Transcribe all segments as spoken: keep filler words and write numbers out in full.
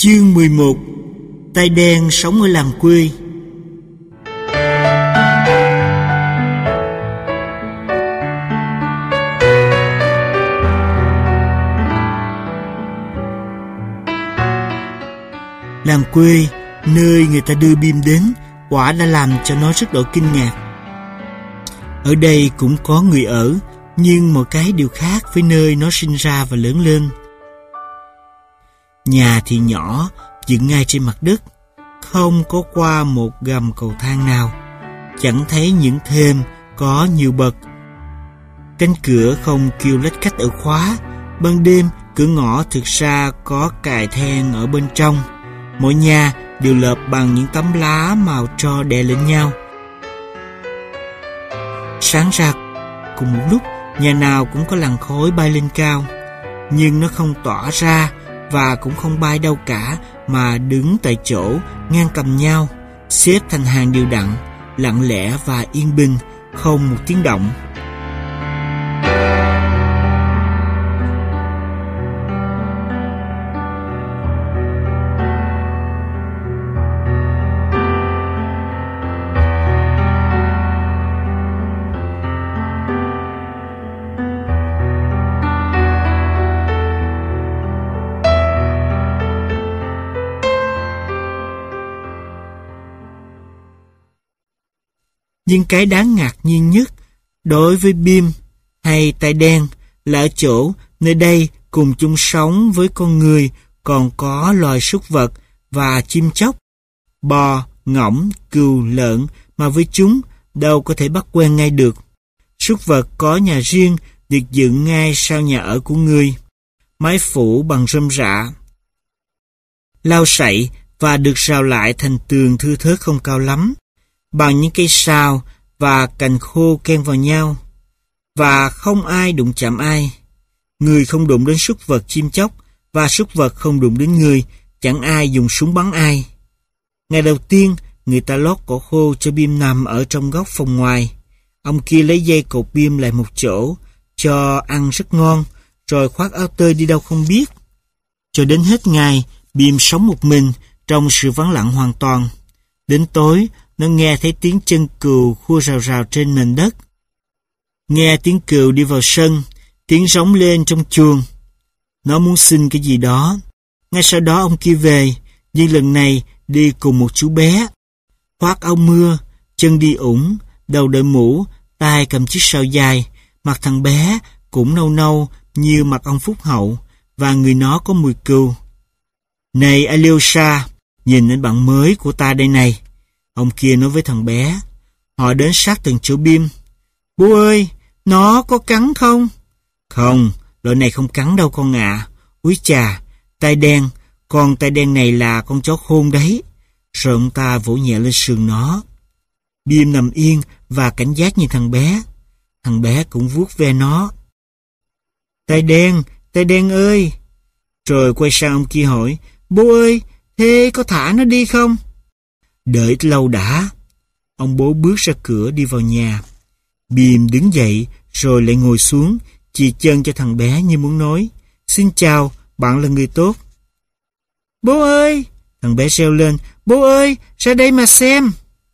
Chương mười một. Tai đen sống ở làng quê. Làng quê, nơi người ta đưa Bim đến, quả đã làm cho nó rất đổi kinh ngạc. Ở đây cũng có người ở, nhưng một cái điều khác với nơi nó sinh ra và lớn lên. Nhà thì nhỏ, dựng ngay trên mặt đất, không có qua một gầm cầu thang nào, chẳng thấy những thềm có nhiều bậc. Cánh cửa không kêu lách cách ở khóa, ban đêm cửa ngõ thực ra có cài then ở bên trong. Mỗi nhà đều lợp bằng những tấm lá màu tro đè lên nhau. Sáng ra cùng một lúc, nhà nào cũng có làn khói bay lên cao, nhưng nó không tỏa ra và cũng không bay đâu cả, mà đứng tại chỗ ngang cầm nhau, xếp thành hàng đều đặn, lặng lẽ và yên bình, không một tiếng động. Nhưng cái đáng ngạc nhiên nhất đối với Bim hay Tai đen là ở chỗ nơi đây cùng chung sống với con người còn có loài súc vật và chim chóc, bò, ngỗng, cừu, lợn mà với chúng đâu có thể bắt quen ngay được. Súc vật có nhà riêng được dựng ngay sau nhà ở của người, mái phủ bằng rơm rạ, lau sậy và được rào lại thành tường thưa thớt không cao lắm, bằng những cây sào và cành khô ken vào nhau, và không ai đụng chạm ai. Người không đụng đến súc vật chim chóc, và súc vật không đụng đến người, chẳng ai dùng súng bắn ai. Ngày đầu tiên, người ta lót cỏ khô cho Bim nằm ở trong góc phòng ngoài. Ông kia lấy dây cột Bim lại một chỗ, cho ăn rất ngon, rồi khoác áo tơi đi đâu không biết. Cho đến hết ngày, Bim sống một mình, trong sự vắng lặng hoàn toàn. Đến tối, nó nghe thấy tiếng chân cừu khua rào rào trên nền đất. Nghe tiếng cừu đi vào sân, tiếng rống lên trong chuồng. Nó muốn xin cái gì đó. Ngay sau đó ông kia về, nhưng lần này đi cùng một chú bé. Khoác áo mưa, chân đi ủng, đầu đội mũ, tay cầm chiếc sào dài. Mặt thằng bé cũng nâu nâu như mặt ông Phúc Hậu, và người nó có mùi cừu. Này Alyosha, nhìn đến bạn mới của ta đây này. Ông kia nói với thằng bé. Họ đến sát từng chỗ Bim. Bố ơi, nó có cắn không? Không, loại này không cắn đâu con ạ. À. Úi chà, Tai đen, con Tai đen này là con chó khôn đấy. Rồi ông ta vỗ nhẹ lên sườn nó. Bim nằm yên và cảnh giác như thằng bé. Thằng bé cũng vuốt ve nó. Tai đen, Tai đen ơi. Rồi quay sang ông kia hỏi. Bố ơi, thế có thả nó đi không? Đợi lâu đã. Ông bố bước ra cửa đi vào nhà. Bim đứng dậy rồi lại ngồi xuống, chì chân cho thằng bé như muốn nói. Xin chào, bạn là người tốt. Bố ơi! Thằng bé reo lên. Bố ơi, ra đây mà xem.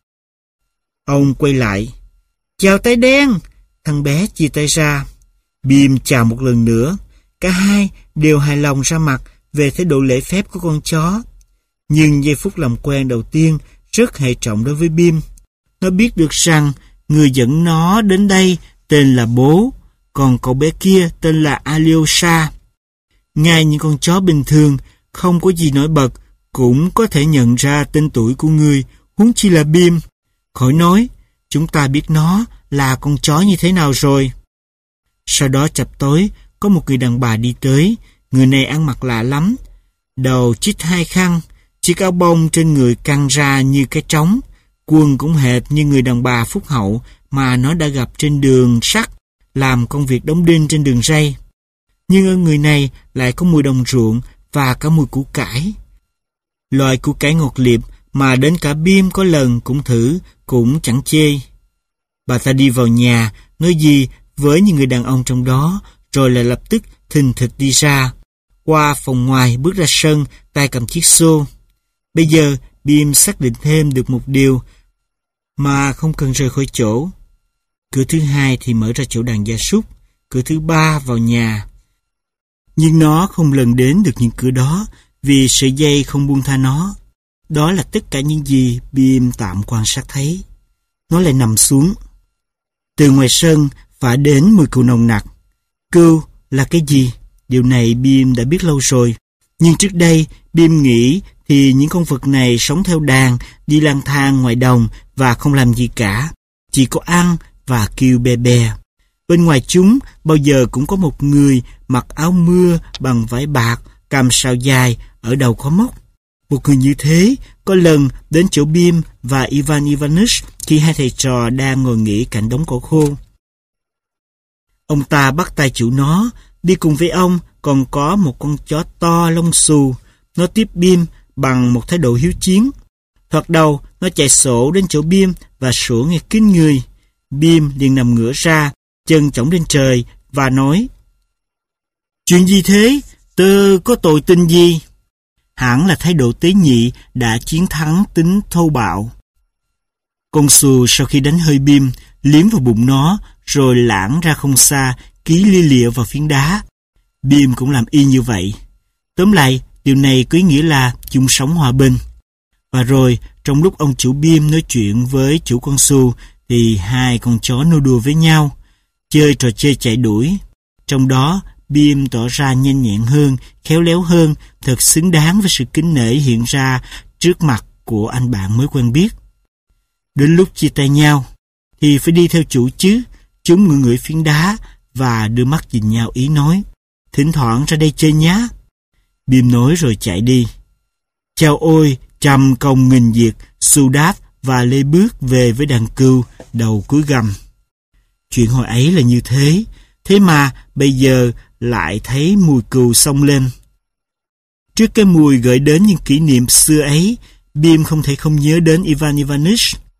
Ông quay lại. Chào Tai đen! Thằng bé chia tay ra. Bim chào một lần nữa. Cả hai đều hài lòng ra mặt về thái độ lễ phép của con chó. Nhưng giây phút làm quen đầu tiên rất hệ trọng đối với Bim. Nó biết được rằng người dẫn nó đến đây tên là bố, còn cậu bé kia tên là Alyosha. Ngay những con chó bình thường không có gì nổi bật cũng có thể nhận ra tên tuổi của người, huống chi là Bim. Khỏi nói, chúng ta biết nó là con chó như thế nào rồi. Sau đó chập tối, có một người đàn bà đi tới. Người này ăn mặc lạ lắm, đầu chít hai khăn, chiếc áo bông trên người căng ra như cái trống, quần cũng hệt như người đàn bà Phúc Hậu mà nó đã gặp trên đường sắt, làm công việc đóng đinh trên đường ray. Nhưng ở người này lại có mùi đồng ruộng và cả mùi củ cải. Loại củ cải ngọt liệp mà đến cả Bim có lần cũng thử, cũng chẳng chê. Bà ta đi vào nhà, nói gì với những người đàn ông trong đó, rồi lại lập tức thình thịch đi ra. qua phòng ngoài bước ra sân, tay cầm chiếc xô. Bây giờ, Bim xác định thêm được một điều mà không cần rời khỏi chỗ. Cửa thứ hai thì mở ra chỗ đàn gia súc, cửa thứ ba vào nhà. Nhưng nó không lần đến được những cửa đó vì sợi dây không buông tha nó. Đó là tất cả những gì Bim tạm quan sát thấy. Nó lại nằm xuống. Từ ngoài sân phả đến mùi cừu nồng nặc. Cừu là cái gì? Điều này Bim đã biết lâu rồi. Nhưng trước đây, Bim nghĩ thì những con vật này sống theo đàn, đi lang thang ngoài đồng và không làm gì cả. Chỉ có ăn và kêu bè bè. Bên ngoài chúng bao giờ cũng có một người mặc áo mưa bằng vải bạc, cằm sào dài, ở đầu có móc. Một người như thế có lần đến chỗ Bim và Ivan Ivanich khi hai thầy trò đang ngồi nghỉ cạnh đống cỏ khô. Ông ta bắt tay chủ nó, đi cùng với ông còn có một con chó to lông xù. Nó tiếp Bim bằng một thái độ hiếu chiến. Thoạt đầu nó chạy sổ đến chỗ Bim và sủa nghe kín người. Bim liền nằm ngửa ra, chân chổng lên trời và nói: "Chuyện gì thế? Tớ có tội tình gì?" Hẳn là thái độ tế nhị đã chiến thắng tính thô bạo. Con xù sau khi đánh hơi Bim, liếm vào bụng nó, rồi lãng ra không xa, ký lia lịa vào phiến đá. Bim cũng làm y như vậy. Tóm lại, điều này có ý nghĩa là chung sống hòa bình. Và rồi, trong lúc ông chủ Bim nói chuyện với chủ con xù, thì hai con chó nô đùa với nhau, chơi trò chơi chạy đuổi. Trong đó, Bim tỏ ra nhanh nhẹn hơn, khéo léo hơn, thật xứng đáng với sự kính nể hiện ra trước mặt của anh bạn mới quen biết. Đến lúc chia tay nhau, thì phải đi theo chủ chứ. Chúng ngửi ngửi phiến đá và đưa mắt nhìn nhau ý nói: "Thỉnh thoảng ra đây chơi nhá." Bim nói rồi chạy đi. Chao ôi, trăm công nghìn việc, xù đáp và lê bước về với đàn cừu, đầu cúi gằm. Chuyện hồi ấy là như thế, thế mà bây giờ lại thấy mùi cừu xông lên. Trước cái mùi gợi đến những kỷ niệm xưa ấy, Bim không thể không nhớ đến Ivan Ivanich.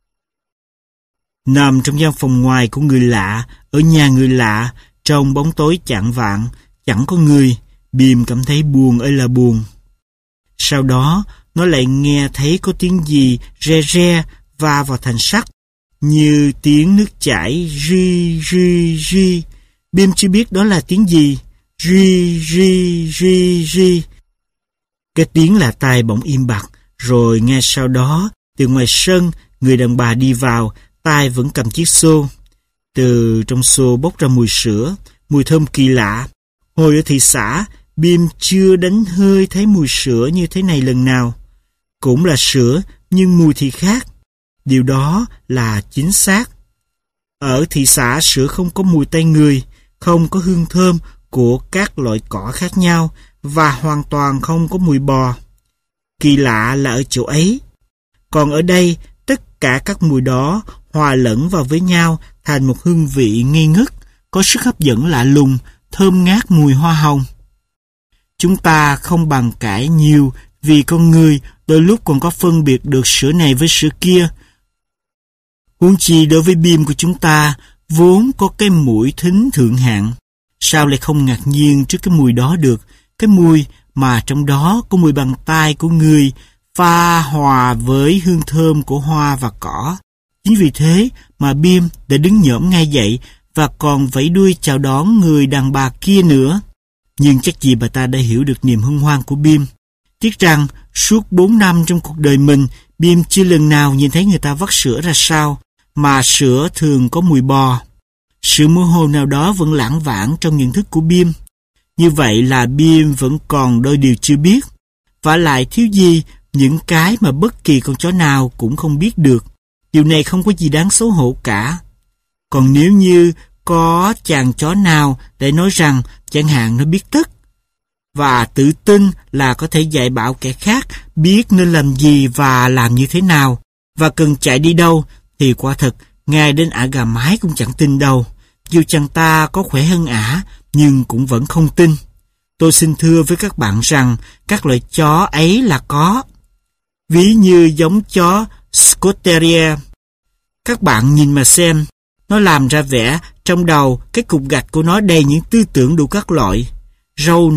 Nằm trong gian phòng ngoài của người lạ, ở nhà người lạ, trong bóng tối chạng vạng, chẳng có người, Bim cảm thấy buồn ơi là buồn. Sau đó, nó lại nghe thấy có tiếng gì re re va vào thành sắt, như tiếng nước chảy ri ri ri. Bim chưa biết đó là tiếng gì. Ri ri ri ri. Cái tiếng lạ tai bỗng im bặt, rồi ngay sau đó, từ ngoài sân, người đàn bà đi vào, tay vẫn cầm chiếc xô. Từ trong xô bốc ra mùi sữa, mùi thơm kỳ lạ. Hồi ở thị xã, Bim chưa đánh hơi thấy mùi sữa như thế này lần nào. Cũng là sữa, nhưng mùi thì khác. Điều đó là chính xác. Ở thị xã, sữa không có mùi tay người, không có hương thơm của các loại cỏ khác nhau và hoàn toàn không có mùi bò. Kỳ lạ là ở chỗ ấy. Còn ở đây, tất cả các mùi đó hòa lẫn vào với nhau thành một hương vị ngây ngất, có sức hấp dẫn lạ lùng, thơm ngát mùi hoa hồng. Chúng ta không bàn cãi nhiều vì con người đôi lúc còn có phân biệt được sữa này với sữa kia. Huống chi đối với Bim của chúng ta vốn có cái mũi thính thượng hạng, sao lại không ngạc nhiên trước cái mùi đó được, cái mùi mà trong đó có mùi bàn tay của người pha hòa với hương thơm của hoa và cỏ. Chính vì thế mà Bim đã đứng nhổm ngay dậy và còn vẫy đuôi chào đón người đàn bà kia nữa. Nhưng chắc gì bà ta đã hiểu được niềm hân hoan của Bim. Tiếc rằng suốt bốn năm trong cuộc đời mình, Bim chưa lần nào nhìn thấy người ta vắt sữa ra sao, mà sữa thường có mùi bò. Sự mơ hồ nào đó vẫn lãng vãng trong nhận thức của Bim. Như vậy là Bim vẫn còn đôi điều chưa biết, vả lại thiếu gì những cái mà bất kỳ con chó nào cũng không biết được. Điều này không có gì đáng xấu hổ cả. Còn nếu như có chàng chó nào để nói rằng chẳng hạn nó biết tất và tự tin là có thể dạy bảo kẻ khác biết nên làm gì và làm như thế nào và cần chạy đi đâu, thì quả thật ngay đến ả gà mái cũng chẳng tin đâu. Dù chàng ta có khỏe hơn ả nhưng cũng vẫn không tin. Tôi xin thưa với các bạn rằng các loại chó ấy là có. Ví như giống chó Scotch Terrier. Các bạn nhìn mà xem, nó làm ra vẻ trong đầu cái cục gạch của nó đầy những tư tưởng đủ các loại. Râu này,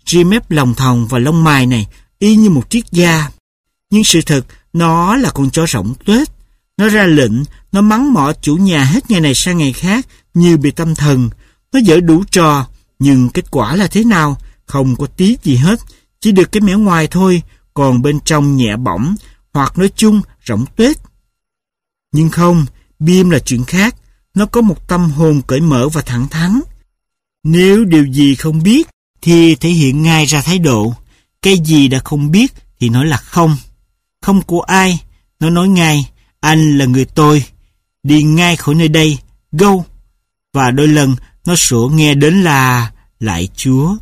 ria mép lòng thòng và lông mày này y như một triết gia. Nhưng sự thật, nó là con chó rỗng tuếch. Nó ra lệnh, nó mắng mỏ chủ nhà hết ngày này sang ngày khác như bị tâm thần. Nó giở đủ trò, nhưng kết quả là thế nào? Không có tí gì hết, chỉ được cái mẻo ngoài thôi, còn bên trong nhẹ bỏng, hoặc nói chung rỗng tuếch. Nhưng không, Bim là chuyện khác. Nó có một tâm hồn cởi mở và thẳng thắn. Nếu điều gì không biết thì thể hiện ngay ra thái độ. Cái gì đã không biết thì nói là không. Không của ai, nó nói ngay, anh là người tôi, đi ngay khỏi nơi đây, go. Và đôi lần nó sủa nghe đến là lại Chúa.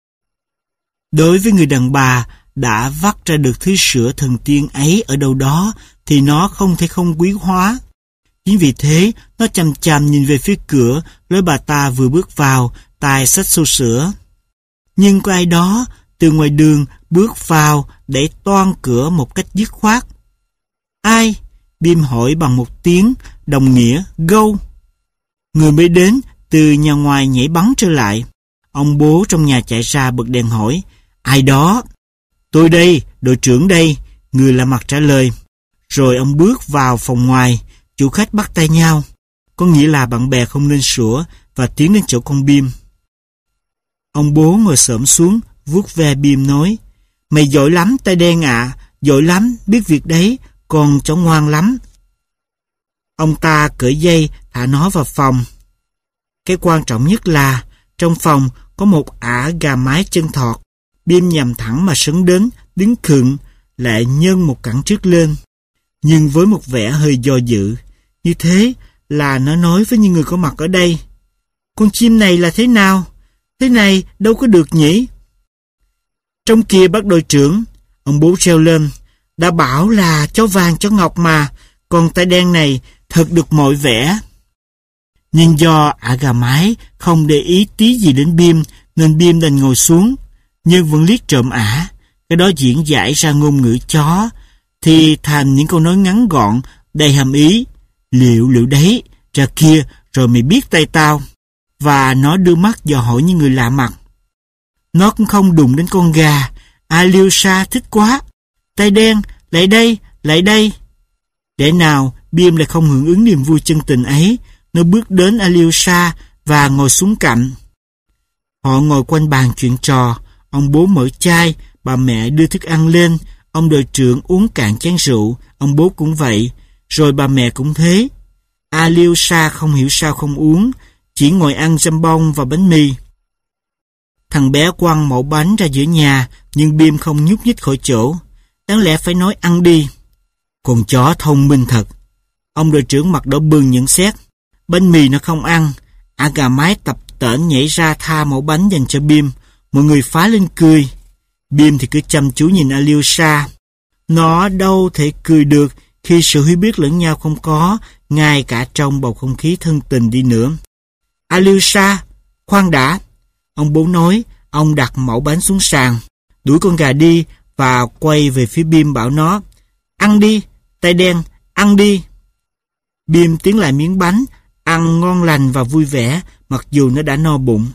Đối với người đàn bà đã vắt ra được thứ sữa thần tiên ấy ở đâu đó thì nó không thể không quý hóa. Chính vì thế, nó chằm chằm nhìn về phía cửa, lối bà ta vừa bước vào, tay xách xô sữa. Nhưng có ai đó từ ngoài đường bước vào đẩy toang cửa một cách dứt khoát. Ai? Bim hỏi bằng một tiếng đồng nghĩa go. Người mới đến từ nhà ngoài nhảy bắn trở lại. Ông bố trong nhà chạy ra bật đèn hỏi, ai đó? Tôi đây, đội trưởng đây, người lạ mặt trả lời. Rồi ông bước vào phòng ngoài, chủ khách bắt tay nhau, có nghĩa là bạn bè không nên sủa, và tiến đến chỗ con Bim. Ông bố ngồi xổm xuống, vuốt ve Bim nói, mày giỏi lắm tay đen ạ, à, giỏi lắm, biết việc đấy, con cháu ngoan lắm. Ông ta cởi dây, thả nó vào phòng. Cái quan trọng nhất là, trong phòng có một ả gà mái chân thọt. Bim nhằm thẳng mà sấn đến, đứng khựng, lại nhân một cẳng trước lên, nhưng với một vẻ hơi do dự. Như thế là nó nói với những người có mặt ở đây, con chim này là thế nào? Thế này đâu có được nhỉ? Trong kia bác đội trưởng, ông bố reo lên, đã bảo là chó vàng chó ngọc mà, con tai đen này thật được mọi vẻ. Nhưng do ả gà mái không để ý tí gì đến Bim, nên Bim đành ngồi xuống, nhưng vẫn liếc trộm ả. Cái đó diễn giải ra ngôn ngữ chó, thì thành những câu nói ngắn gọn, đầy hàm ý. Liệu liệu đấy, ra kia, rồi mày biết tay tao. Và nó đưa mắt dò hỏi những người lạ mặt. Nó cũng không đụng đến con gà. Alyosha thích quá. Tay đen, lại đây, lại đây. Để nào, Bim lại không hưởng ứng niềm vui chân tình ấy. Nó bước đến Alyosha và ngồi xuống cạnh. Họ ngồi quanh bàn chuyện trò. Ông bố mở chai, bà mẹ đưa thức ăn lên. Ông đội trưởng uống cạn chén rượu, ông bố cũng vậy, rồi bà mẹ cũng thế. Alyosha không hiểu sao không uống, chỉ ngồi ăn jambon và bánh mì. Thằng bé quăng mẩu bánh ra giữa nhà, nhưng Bim không nhúc nhích khỏi chỗ. Đáng lẽ phải nói ăn đi. Con chó thông minh thật. Ông đội trưởng mặt đỏ bừng nhận xét. Bánh mì nó không ăn. Ả gà mái tập tễnh nhảy ra tha mẩu bánh dành cho Bim. Mọi người phá lên cười. Bim thì cứ chăm chú nhìn Alyosha. Nó đâu thể cười được khi sự hiểu biết lẫn nhau không có, ngay cả trong bầu không khí thân tình đi nữa. Alyosha, khoan đã. Ông bố nói. Ông đặt mẩu bánh xuống sàn, đuổi con gà đi và quay về phía Bim bảo nó, ăn đi, tay đen, ăn đi. Bim tiến lại miếng bánh, ăn ngon lành và vui vẻ, mặc dù nó đã no bụng.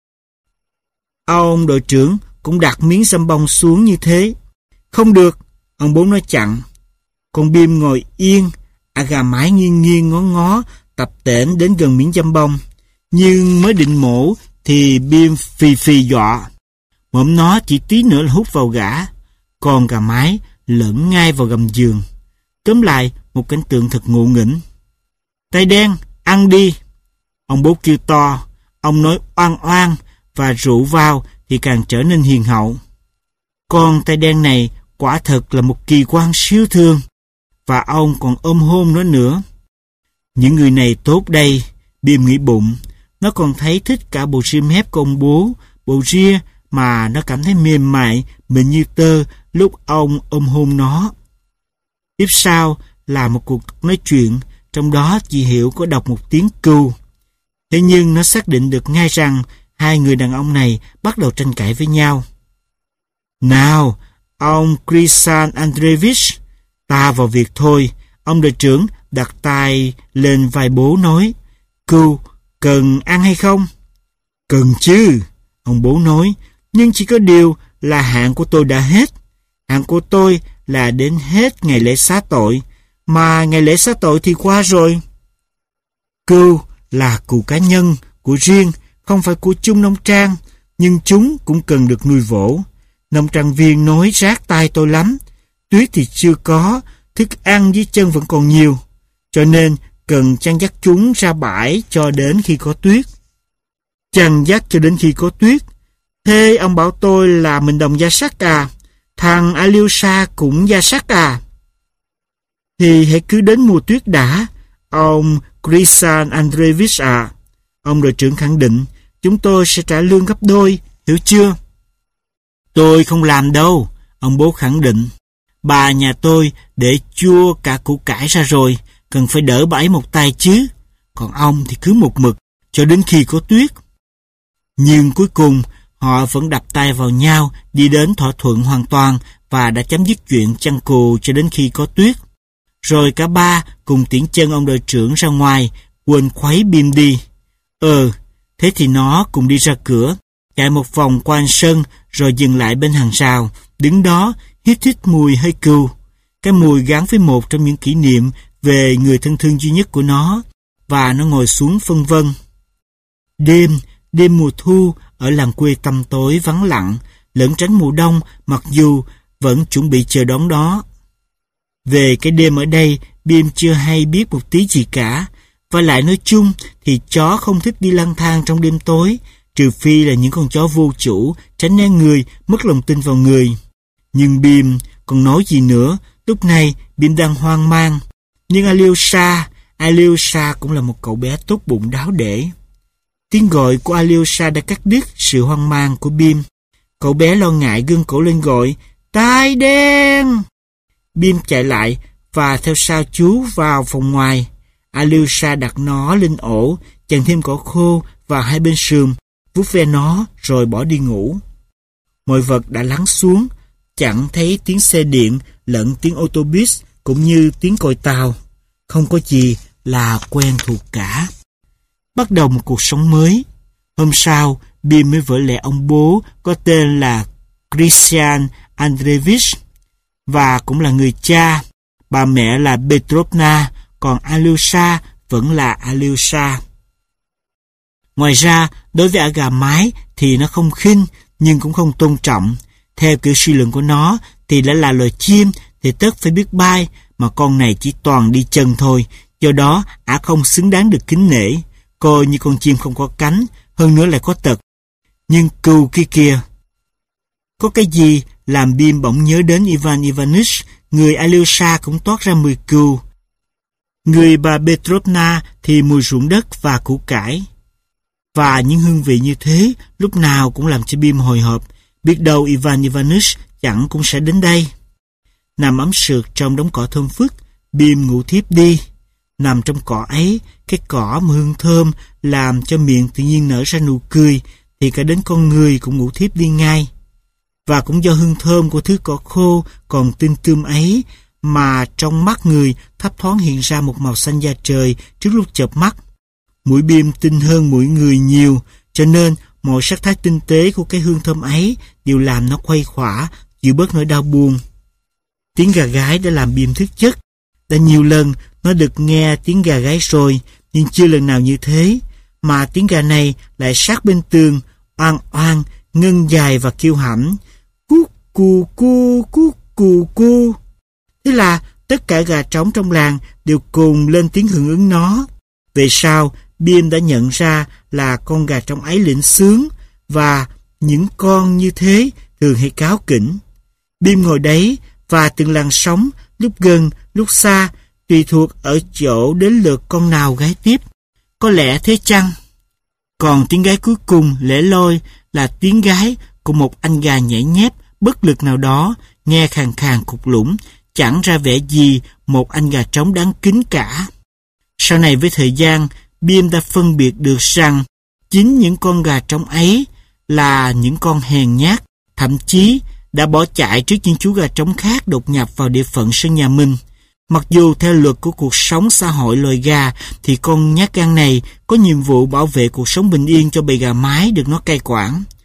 Ông đội trưởng cũng đặt miếng jambon xuống như thế. Không được, ông bố nói chặn. Con Bim ngồi yên, ả gà mái nghiêng nghiêng ngó ngó, tập tễnh đến gần miếng jambon. Nhưng mới định mổ thì Bim phì phì dọa. Mõm nó chỉ tí nữa là hút vào gã. Còn gà mái lẫn ngay vào gầm giường. Tóm lại, một cảnh tượng thật ngộ nghĩnh. Tay đen, ăn đi. Ông bố kêu to. Ông nói oan oan, và rượu vào thì càng trở nên hiền hậu. Con tay đen này quả thật là một kỳ quan siêu thường. Và ông còn ôm hôn nó nữa. Những người này tốt đây, Bim nghĩ bụng. Nó còn thấy thích cả bộ ria mép của ông bố, bộ ria mà nó cảm thấy mềm mại, mịn như tơ lúc ông ôm hôn nó. Tiếp sau là một cuộc nói chuyện, trong đó chị Hiểu có đọc một tiếng cưu. Thế nhưng nó xác định được ngay rằng hai người đàn ông này bắt đầu tranh cãi với nhau. Nào, ông Krisan Andreevich, ta vào việc thôi. Ông đội trưởng đặt tay lên vai bố nói, cưu, cần ăn hay không? Cần chứ, ông bố nói, Nhưng chỉ có điều là hạn của tôi đã hết. Hạn của tôi là đến hết ngày lễ xá tội, mà ngày lễ xá tội thì qua rồi. Cừu là cừu cá nhân, của riêng, không phải của chung nông trang, nhưng chúng cũng cần được nuôi vỗ. Nông trang viên nói rát tai tôi lắm. Tuyết thì chưa có, thức ăn dưới chân vẫn còn nhiều, cho nên cần chăn dắt chúng ra bãi cho đến khi có tuyết. Chăn dắt cho đến khi có tuyết. Thế ông bảo tôi là mình đồng gia sắc à? Thằng Alyosha cũng gia sắc à? Thì hãy cứ đến mùa tuyết đã, ông Grisan Andreevich à. Ông đội trưởng khẳng định, chúng tôi sẽ trả lương gấp đôi, hiểu chưa? Tôi không làm đâu, ông bố khẳng định. Bà nhà tôi để chua cả củ cải ra rồi, cần phải đỡ bà ấy một tay chứ. Còn ông thì cứ một mực, cho đến khi có tuyết. Nhưng cuối cùng, họ vẫn đập tay vào nhau, đi đến thỏa thuận hoàn toàn và đã chấm dứt chuyện chăn cừu cho đến khi có tuyết. Rồi cả ba cùng tiễn chân ông đội trưởng ra ngoài, quên khuấy Bim đi. Ờ, thế thì nó cùng đi ra cửa, chạy một vòng quanh sân rồi dừng lại bên hàng rào, đứng đó hít hít mùi hơi cừu. Cái mùi gắn với một trong những kỷ niệm về người thân thương duy nhất của nó, và nó ngồi xuống phân vân. Đêm, đêm mùa thu ở làng quê tăm tối vắng lặng, lẫn tránh mùa đông mặc dù vẫn chuẩn bị chờ đón đó. Về cái đêm ở đây, Bim chưa hay biết một tí gì cả, và lại nói chung thì chó không thích đi lang thang trong đêm tối, trừ phi là những con chó vô chủ, tránh né người, mất lòng tin vào người. Nhưng Bim còn nói gì nữa, lúc này Bim đang hoang mang. Nhưng Alyosha, Alyosha cũng là một cậu bé tốt bụng đáo để. Tiếng gọi của Alyosha đã cắt đứt sự hoang mang của Bim. Cậu bé lo ngại gương cổ lên gọi, tai đen! Bim chạy lại và theo sau chú vào phòng ngoài. Alyosha đặt nó lên ổ, chằng thêm cỏ khô vào hai bên sườn, vuốt ve nó rồi bỏ đi ngủ. Mọi vật đã lắng xuống, chẳng thấy tiếng xe điện lẫn tiếng ô tô bus cũng như tiếng còi tàu. Không có gì là quen thuộc cả. Bắt đầu một cuộc sống mới. Hôm sau, Bim mới vỡ lẽ ông bố có tên là Grisan Andreevich và cũng là người cha. Bà mẹ là Petrovna, còn Alyosha vẫn là Alyosha. Ngoài ra, đối với ả gà mái thì nó không khinh nhưng cũng không tôn trọng. Theo kiểu suy luận của nó thì đã là loài chim thì tất phải biết bay, mà con này chỉ toàn đi chân thôi, do đó ả không xứng đáng được kính nể, coi như con chim không có cánh, hơn nữa lại có tật. Nhưng cừu kia kìa. Có cái gì làm Bim bỗng nhớ đến Ivan Ivanich, người Alyosha cũng toát ra mùi cừu. Người bà Petrovna thì mùi ruộng đất và củ cải. Và những hương vị như thế lúc nào cũng làm cho Bim hồi hộp, biết đâu Ivan Ivanich chẳng cũng sẽ đến đây. Nằm ấm sượt trong đống cỏ thơm phức, Bim ngủ thiếp đi. Nằm trong cỏ ấy, cái cỏ mà hương thơm làm cho miệng tự nhiên nở ra nụ cười, thì cả đến con người cũng ngủ thiếp đi ngay. Và cũng do hương thơm của thứ cỏ khô còn tinh tươm ấy, mà trong mắt người thấp thoáng hiện ra một màu xanh da trời trước lúc chợp mắt. Mũi Bim tinh hơn mũi người nhiều, cho nên mọi sắc thái tinh tế của cái hương thơm ấy đều làm nó khuây khỏa, chịu bớt nỗi đau buồn. Tiếng gà gáy đã làm Bim thức giấc. Đã nhiều lần nó được nghe tiếng gà gáy rồi, nhưng chưa lần nào như thế, mà tiếng gà này lại sát bên tường, oang oang, ngân dài và kêu hãnh, cú cù cu cú cù cu. Thế là tất cả gà trống trong làng đều cùng lên tiếng hưởng ứng nó. Về sau, Bim đã nhận ra là con gà trống ấy lĩnh sướng, và những con như thế thường hay cáu kỉnh. Bim ngồi đấy và từng làn sóng, lúc gần, lúc xa, tùy thuộc ở chỗ đến lượt con nào gáy tiếp. Có lẽ thế chăng? Còn tiếng gáy cuối cùng lẻ loi là tiếng gáy của một anh gà nhảy nhép, bất lực nào đó, nghe khàn khàn cục lũng, chẳng ra vẻ gì một anh gà trống đáng kính cả. Sau này với thời gian, Bim đã phân biệt được rằng chính những con gà trống ấy là những con hèn nhát, thậm chí đã bỏ chạy trước những chú gà trống khác đột nhập vào địa phận sân nhà mình. Mặc dù theo luật của cuộc sống xã hội loài gà thì con nhát gan này có nhiệm vụ bảo vệ cuộc sống bình yên cho bầy gà mái được nó cai quản.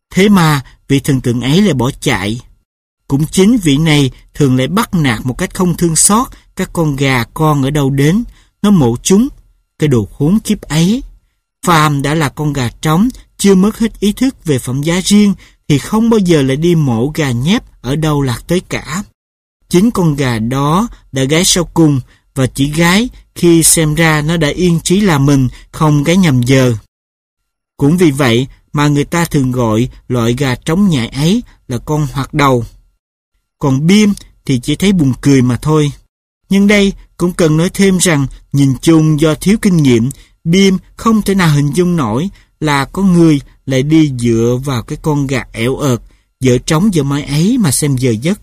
Thế mà vị thần tượng ấy lại bỏ chạy. Cũng chính vị này thường lại bắt nạt một cách không thương xót các con gà con ở đâu đến. Nó mổ chúng, cái đồ khốn kiếp ấy. Phàm đã là con gà trống, chưa mất hết ý thức về phẩm giá riêng, thì không bao giờ lại đi mổ gà nhép ở đâu lạc tới cả. Chính con gà đó đã gáy sau cùng, và chỉ gáy khi xem ra nó đã yên trí là mình, không gáy nhầm giờ. Cũng vì vậy mà người ta thường gọi loại gà trống nhại ấy là con hoạt đầu. Còn Bim thì chỉ thấy buồn cười mà thôi. Nhưng đây cũng cần nói thêm rằng, nhìn chung do thiếu kinh nghiệm, Bim không thể nào hình dung nổi là có người lại đi dựa vào cái con gà ẻo ợt, dở trống dở mái ấy mà xem giờ giấc.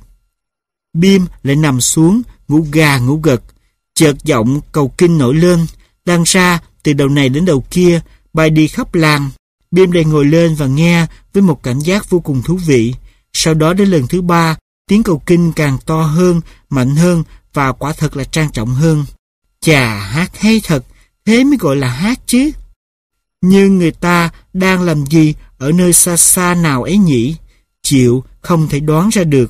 Bim lại nằm xuống, ngủ gà ngủ gật. Chợt giọng cầu kinh nổi lên, lan ra từ đầu này đến đầu kia, bay đi khắp làng. Bim lại ngồi lên và nghe với một cảm giác vô cùng thú vị. Sau đó đến lần thứ ba, tiếng cầu kinh càng to hơn, mạnh hơn và quả thật là trang trọng hơn. Chà, hát hay thật, thế mới gọi là hát chứ. Nhưng người ta đang làm gì ở nơi xa xa nào ấy nhỉ? Chịu không thể đoán ra được.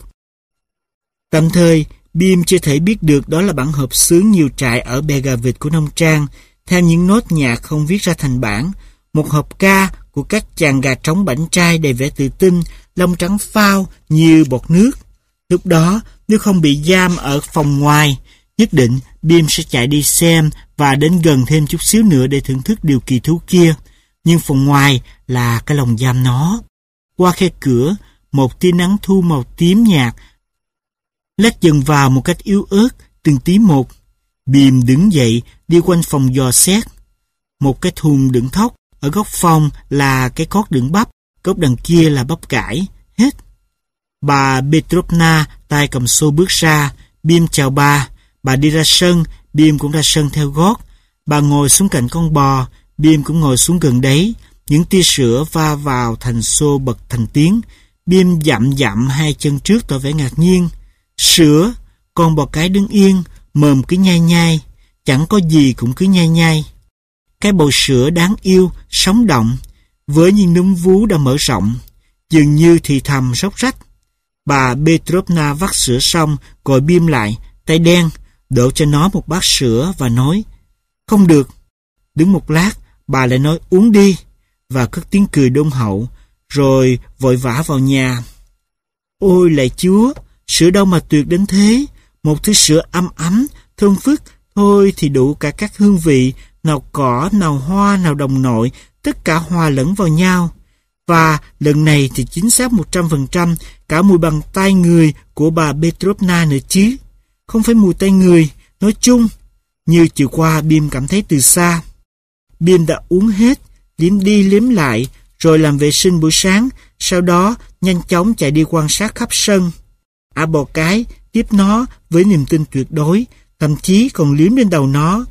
Tạm thời, Bim chưa thể biết được đó là bản hợp xướng nhiều trại ở bè gà vịt của nông trang, theo những nốt nhạc không viết ra thành bản, một hợp ca của các chàng gà trống bảnh trai đầy vẻ tự tin, lông trắng phao như bọt nước. Lúc đó, nếu không bị giam ở phòng ngoài, nhất định Bim sẽ chạy đi xem và đến gần thêm chút xíu nữa để thưởng thức điều kỳ thú kia. Nhưng phòng ngoài là cái lồng giam nó. Qua khe cửa, một tia nắng thu màu tím nhạt lách dần vào một cách yếu ớt, từng tí một. Bim đứng dậy, đi quanh phòng dò xét. Một cái thùng đựng thóc, ở góc phòng là cái cót đựng bắp, góc đằng kia là bắp cải, hết. Bà Petrovna tay cầm xô bước ra, Bim chào bà. Bà đi ra sân, Bim cũng ra sân theo gót. Bà ngồi xuống cạnh con bò, Bim cũng ngồi xuống gần đấy. Những tia sữa va vào thành xô bật thành tiếng. Bim dặm dặm hai chân trước tỏ vẻ ngạc nhiên. Sữa, con bò cái đứng yên, mồm cứ nhai nhai, chẳng có gì cũng cứ nhai nhai. Cái bầu sữa đáng yêu, sống động, với những núm vú đã mở rộng, dường như thì thầm róc rách. Bà Petrovna vắt sữa xong, gọi Bim lại, tay đen, đổ cho nó một bát sữa và nói, không được. Đứng một lát, bà lại nói uống đi, và cất tiếng cười đôn hậu, rồi vội vã vào nhà. Ôi lạy Chúa, sữa đâu mà tuyệt đến thế, một thứ sữa ấm ấm, thơm phức, thôi thì đủ cả các hương vị, nào cỏ, nào hoa, nào đồng nội, tất cả hòa lẫn vào nhau. Và lần này thì chính xác một trăm phần trăm cả mùi bằng tay người của bà Petrovna nữa chứ. Không phải mùi tay người, nói chung. Như chiều qua Bim cảm thấy từ xa. Bim đã uống hết, liếm đi liếm lại, rồi làm vệ sinh buổi sáng, sau đó nhanh chóng chạy đi quan sát khắp sân. Ả bò cái tiếp nó với niềm tin tuyệt đối, thậm chí còn liếm lên đầu nó.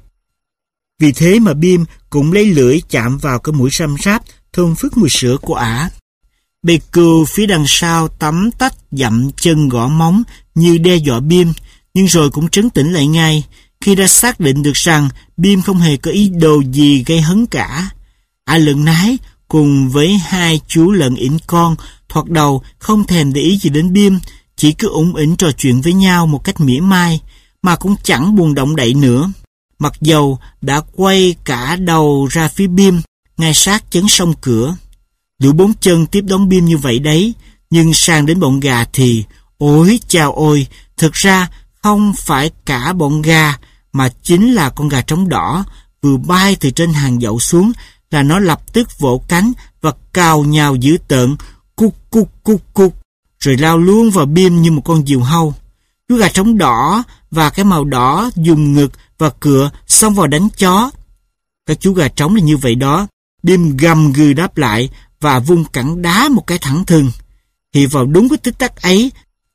Vì thế mà Bim cũng lấy lưỡi chạm vào cái mũi răm ráp, thơm phức mùi sữa của ả. Bầy cừu phía đằng sau tắm tách dậm chân gõ móng như đe dọa Bim, nhưng rồi cũng trấn tĩnh lại ngay khi đã xác định được rằng Bim không hề có ý đồ gì gây hấn cả. Ả lợn nái cùng với hai chú lợn ỉn con thoạt đầu không thèm để ý gì đến Bim, chỉ cứ ủng ỉnh trò chuyện với nhau một cách mỉa mai, mà cũng chẳng buồn động đậy nữa. Mặc dầu đã quay cả đầu ra phía Bim, ngay sát chấn sông cửa. Lũ bốn chân tiếp đón Bim như vậy đấy, nhưng sang đến bọn gà thì, ôi chao ôi, thực ra không phải cả bọn gà, mà chính là con gà trống đỏ, vừa bay từ trên hàng dậu xuống là nó lập tức vỗ cánh và cào nhào dữ tợn, cục cục cục cục, rồi lao luôn vào Bim như một con diều hâu. Chú gà trống đỏ và cái màu đỏ dùng ngực và cựa xông vào đánh chó. Các chú gà trống là như vậy đó. Bim gầm gừ đáp lại và vung cẳng đá một cái thẳng thừng. Thì vào đúng cái tích tắc ấy,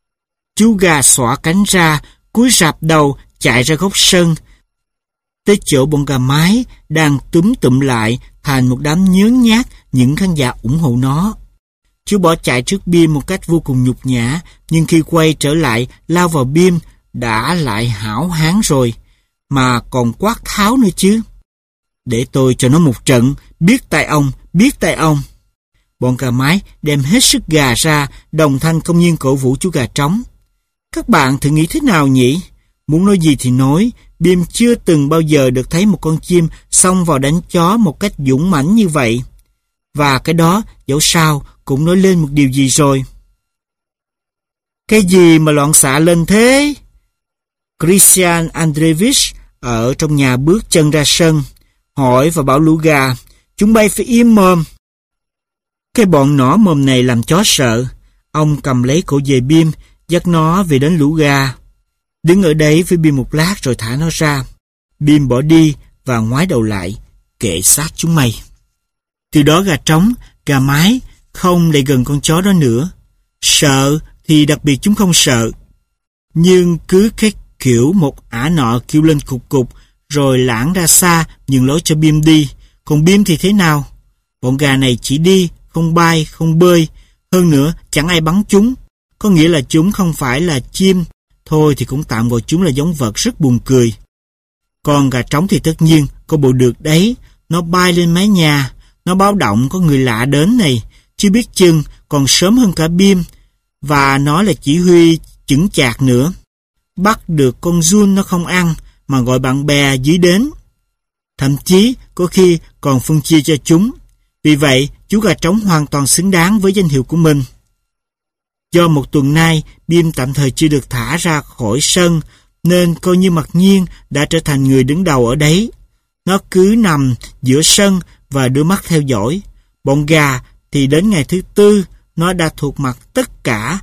chú gà xõa cánh ra, cúi rạp đầu chạy ra góc sân, tới chỗ bọn gà mái đang túm tụm lại thành một đám nhớn nhác những khán giả ủng hộ nó. Chú bỏ chạy trước Bim một cách vô cùng nhục nhã, nhưng khi quay trở lại lao vào Bim đã lại hảo hán rồi, mà còn quát tháo nữa chứ. Để tôi cho nó một trận, biết tay ông, biết tay ông. Bọn gà mái đem hết sức gà ra, đồng thanh công nhiên cổ vũ chú gà trống. Các bạn thử nghĩ thế nào nhỉ? Muốn nói gì thì nói, Bim chưa từng bao giờ được thấy một con chim xông vào đánh chó một cách dũng mãnh như vậy. Và cái đó, dẫu sao, cũng nói lên một điều gì rồi. Cái gì mà loạn xạ lên thế? Christian Andreevich ở trong nhà bước chân ra sân, hỏi và bảo lũ gà, chúng bay phải im mồm. Cái bọn nỏ mồm này làm chó sợ. Ông cầm lấy cổ dê Bim, dắt nó về đến lũ gà. Đứng ở đấy với Bim một lát rồi thả nó ra. Bim bỏ đi và ngoái đầu lại, kệ sát chúng mày. Từ đó gà trống, gà mái không lại gần con chó đó nữa. Sợ thì đặc biệt chúng không sợ. Nhưng cứ cái kiểu một ả nọ kêu lên cục cục rồi lãng ra xa nhường lối cho Bim đi. Còn Bim thì thế nào? Bọn gà này chỉ đi, không bay, không bơi. Hơn nữa chẳng ai bắn chúng. Có nghĩa là chúng không phải là chim. Thôi thì cũng tạm gọi chúng là giống vật rất buồn cười. Còn gà trống thì tất nhiên có bộ được đấy. Nó bay lên mái nhà. Nó báo động có người lạ đến này. Chứ biết chừng còn sớm hơn cả Bim. Và nó là chỉ huy chững chạc nữa. Bắt được con giun nó không ăn mà gọi bạn bè dưới đến. Thậm chí có khi còn phân chia cho chúng. Vì vậy chú gà trống hoàn toàn xứng đáng với danh hiệu của mình. Do một tuần nay Bim tạm thời chưa được thả ra khỏi sân nên coi như mặc nhiên đã trở thành người đứng đầu ở đấy. Nó cứ nằm giữa sân và đưa mắt theo dõi. Bọn gà thì đến ngày thứ tư nó đã thuộc mặt tất cả.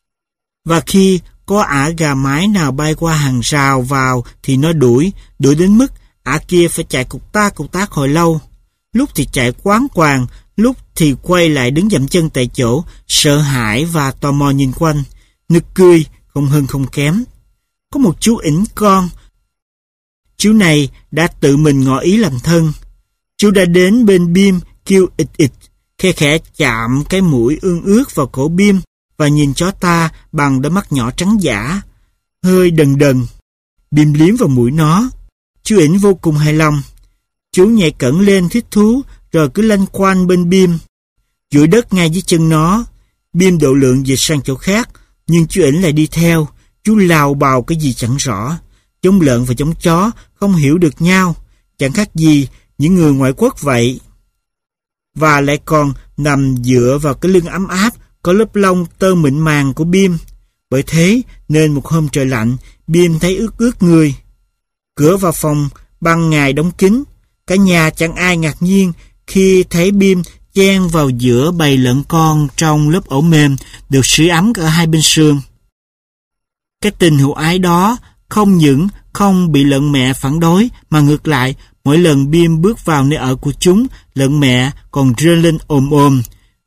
Và khi có ả gà mái nào bay qua hàng rào vào thì nó đuổi, đuổi đến mức ả kia phải chạy cục ta cục tác hồi lâu. Lúc thì chạy quáng quàng, lúc thì quay lại đứng dậm chân tại chỗ, sợ hãi và tò mò nhìn quanh, nực cười, không hơn không kém. Có một chú ỉnh con. Chú này đã tự mình ngỏ ý làm thân. Chú đã đến bên Bim, kêu ịt ịt, khe khẽ chạm cái mũi ương ướt vào cổ Bim và nhìn chó ta bằng đôi mắt nhỏ trắng dã, hơi đần đần. Bim liếm vào mũi nó. Chú ỉnh vô cùng hài lòng. Chú nhảy cẩn lên thích thú rồi cứ lanh quanh bên Bim, duỗi đất ngay dưới chân nó. Bim độ lượng dịch sang chỗ khác, nhưng chú ỉnh lại đi theo. Chú lào bào cái gì chẳng rõ. Giống lợn và giống chó không hiểu được nhau, chẳng khác gì những người ngoại quốc vậy. Và lại còn nằm dựa vào cái lưng ấm áp có lớp lông tơ mịn màng của Bim. Bởi thế nên một hôm trời lạnh, Bim thấy ướt ướt người. Cửa vào phòng ban ngày đóng kín. Cả nhà chẳng ai ngạc nhiên khi thấy Bim chen vào giữa bầy lợn con trong lớp ổ mềm được sưởi ấm ở hai bên sườn. Cái tình hữu ái đó không những không bị lợn mẹ phản đối mà ngược lại, mỗi lần Bim bước vào nơi ở của chúng, lợn mẹ còn rên lên ồm ồm.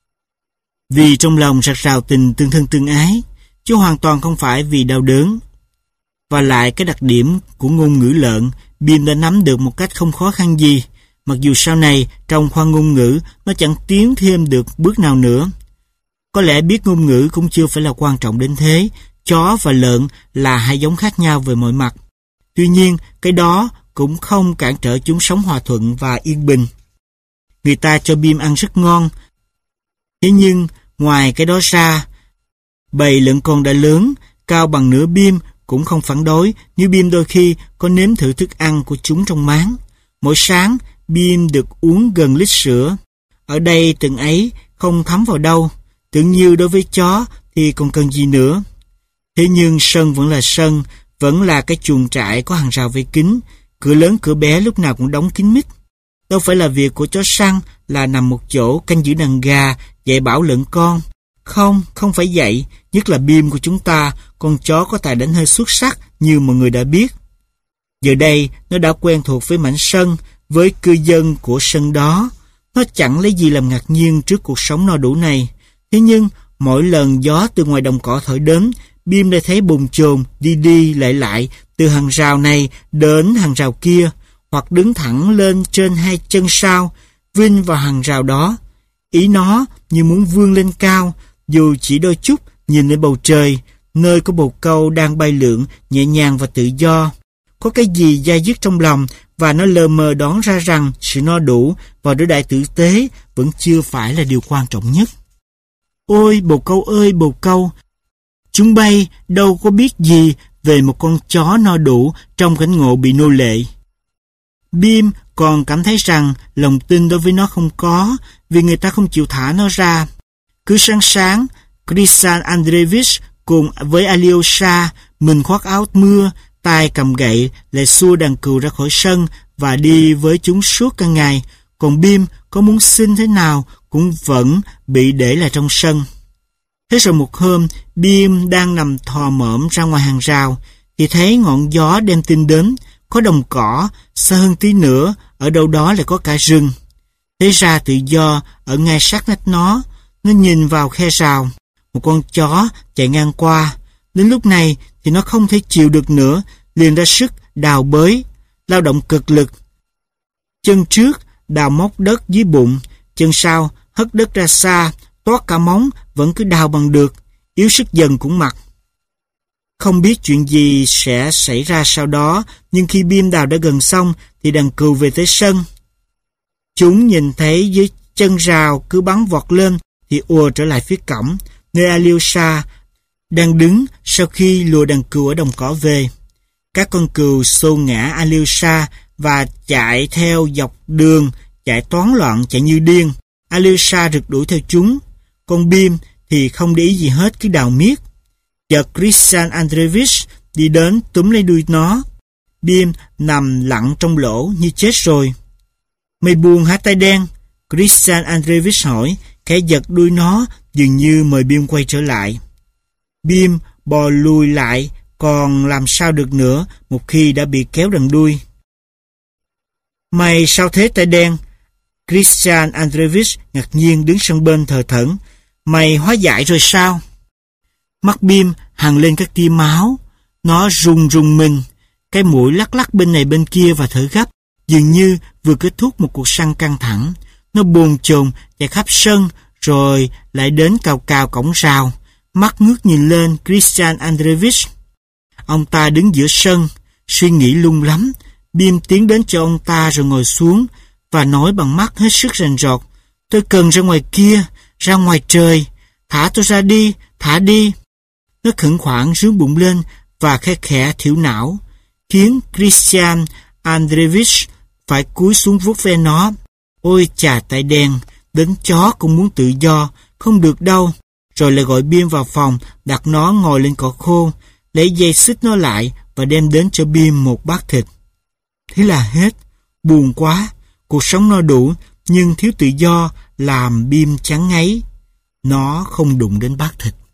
Vì trong lòng rạc rào tình tương thân tương ái, chứ hoàn toàn không phải vì đau đớn. Và lại cái đặc điểm của ngôn ngữ lợn, Bim đã nắm được một cách không khó khăn gì, mặc dù sau này trong khoa ngôn ngữ nó chẳng tiến thêm được bước nào nữa. Có lẽ biết ngôn ngữ cũng chưa phải là quan trọng đến thế. Chó và lợn là hai giống khác nhau về mọi mặt. Tuy nhiên, cái đó cũng không cản trở chúng sống hòa thuận và yên bình. Người ta cho Bim ăn rất ngon. Thế nhưng, ngoài cái đó ra, bầy lợn con đã lớn, cao bằng nửa Bim cũng không phản đối nếu Bim đôi khi có nếm thử thức ăn của chúng trong máng. Mỗi sáng, Bim được uống gần lít sữa. Ở đây từng ấy không thấm vào đâu. Tưởng như đối với chó thì còn cần gì nữa. Thế nhưng sân vẫn là sân, vẫn là cái chuồng trại có hàng rào vây kín, cửa lớn cửa bé lúc nào cũng đóng kín mít. Đâu phải là việc của chó săn là nằm một chỗ canh giữ đàn gà, dạy bảo lợn con. Không, không phải vậy, nhất là Bim của chúng ta, con chó có tài đánh hơi xuất sắc như mọi người đã biết. Giờ đây, nó đã quen thuộc với mảnh sân, với cư dân của sân đó. Nó chẳng lấy gì làm ngạc nhiên trước cuộc sống no đủ này. Thế nhưng, mỗi lần gió từ ngoài đồng cỏ thổi đến, Bim đã thấy bồn chồn đi đi lại lại từ hàng rào này đến hàng rào kia, hoặc đứng thẳng lên trên hai chân sau, vinh vào hàng rào đó. Ý nó như muốn vươn lên cao, dù chỉ đôi chút nhìn lên bầu trời, nơi có bồ câu đang bay lượn nhẹ nhàng và tự do. có cái gì dai dứt trong lòng, và nó lờ mờ đoán ra rằng sự no đủ và đối đãi tử tế vẫn chưa phải là điều quan trọng nhất. Ôi bồ câu ơi bồ câu, chúng bay đâu có biết gì về một con chó no đủ trong cảnh ngộ bị nô lệ. Bim còn cảm thấy rằng lòng tin đối với nó không có, vì người ta không chịu thả nó ra. Cứ sáng sáng, Christian Andreevich cùng với Alyosha, mình khoác áo mưa, tay cầm gậy, lại xua đàn cừu ra khỏi sân và đi với chúng suốt cả ngày. Còn Bim có muốn xin thế nào cũng vẫn bị để lại trong sân. Thế rồi một hôm, Bim đang nằm thò mõm ra ngoài hàng rào, thì thấy ngọn gió đem tin đến, có đồng cỏ, xa hơn tí nữa, ở đâu đó lại có cả rừng. Thế ra tự do ở ngay sát nách nó, nó nhìn vào khe rào, một con chó chạy ngang qua. Đến lúc này thì nó không thể chịu được nữa, liền ra sức đào bới, lao động cực lực. Chân trước đào móc đất dưới bụng, chân sau hất đất ra xa, toát cả móng vẫn cứ đào bằng được, yếu sức dần cũng mặc. Không biết chuyện gì sẽ xảy ra sau đó, nhưng khi Bim đào đã gần xong thì đàn cừu về tới sân. Chúng nhìn thấy dưới chân rào cứ bắn vọt lên thì ùa trở lại phía cổng, nơi Alyosha đang đứng sau khi lùa đàn cừu ở đồng cỏ về. Các con cừu xô ngã Alyosha và chạy theo dọc đường, chạy toán loạn, chạy như điên. Alyosha rượt đuổi theo chúng. Con Bim thì không để ý gì hết, cứ đào miết. Chợt Christian Andreevich đi đến túm lấy đuôi nó. Bim nằm lặng trong lỗ như chết rồi. Mày buồn hả tay đen? Christian Andreevich hỏi, khẽ giật đuôi nó, dường như mời Bim quay trở lại. Bim bò lùi lại, còn làm sao được nữa một khi đã bị kéo đằng đuôi. Mày sao thế tay đen? Christian Andreevich ngạc nhiên đứng sân bên thờ thẫn. Mày hóa dại rồi sao? Mắt Bim hằn lên các tia máu. Nó rùng rùng mình, cái mũi lắc lắc bên này bên kia và thở gấp, dường như vừa kết thúc một cuộc săn căng thẳng. Nó bồn chồn chạy khắp sân, rồi lại đến cào cào cổng rào, mắt ngước nhìn lên Christian Andreevich. Ông ta đứng giữa sân, suy nghĩ lung lắm. Bim tiến đến cho ông ta rồi ngồi xuống và nói bằng mắt hết sức rành rọt. Tôi cần ra ngoài kia, ra ngoài trời, thả tôi ra đi, thả đi. Nó khẩn khoản rướn bụng lên và khe khẽ thiểu não, khiến Christian Andreevich phải cúi xuống vuốt ve nó. Ôi chà tay đen, đến chó cũng muốn tự do, không được đâu. Rồi lại gọi Bim vào phòng, đặt nó ngồi lên cỏ khô, lấy dây xích nó lại và đem đến cho Bim một bát thịt. Thế là hết. Buồn quá, cuộc sống no đủ nhưng thiếu tự do làm Bim chán ngấy. Nó không đụng đến bát thịt.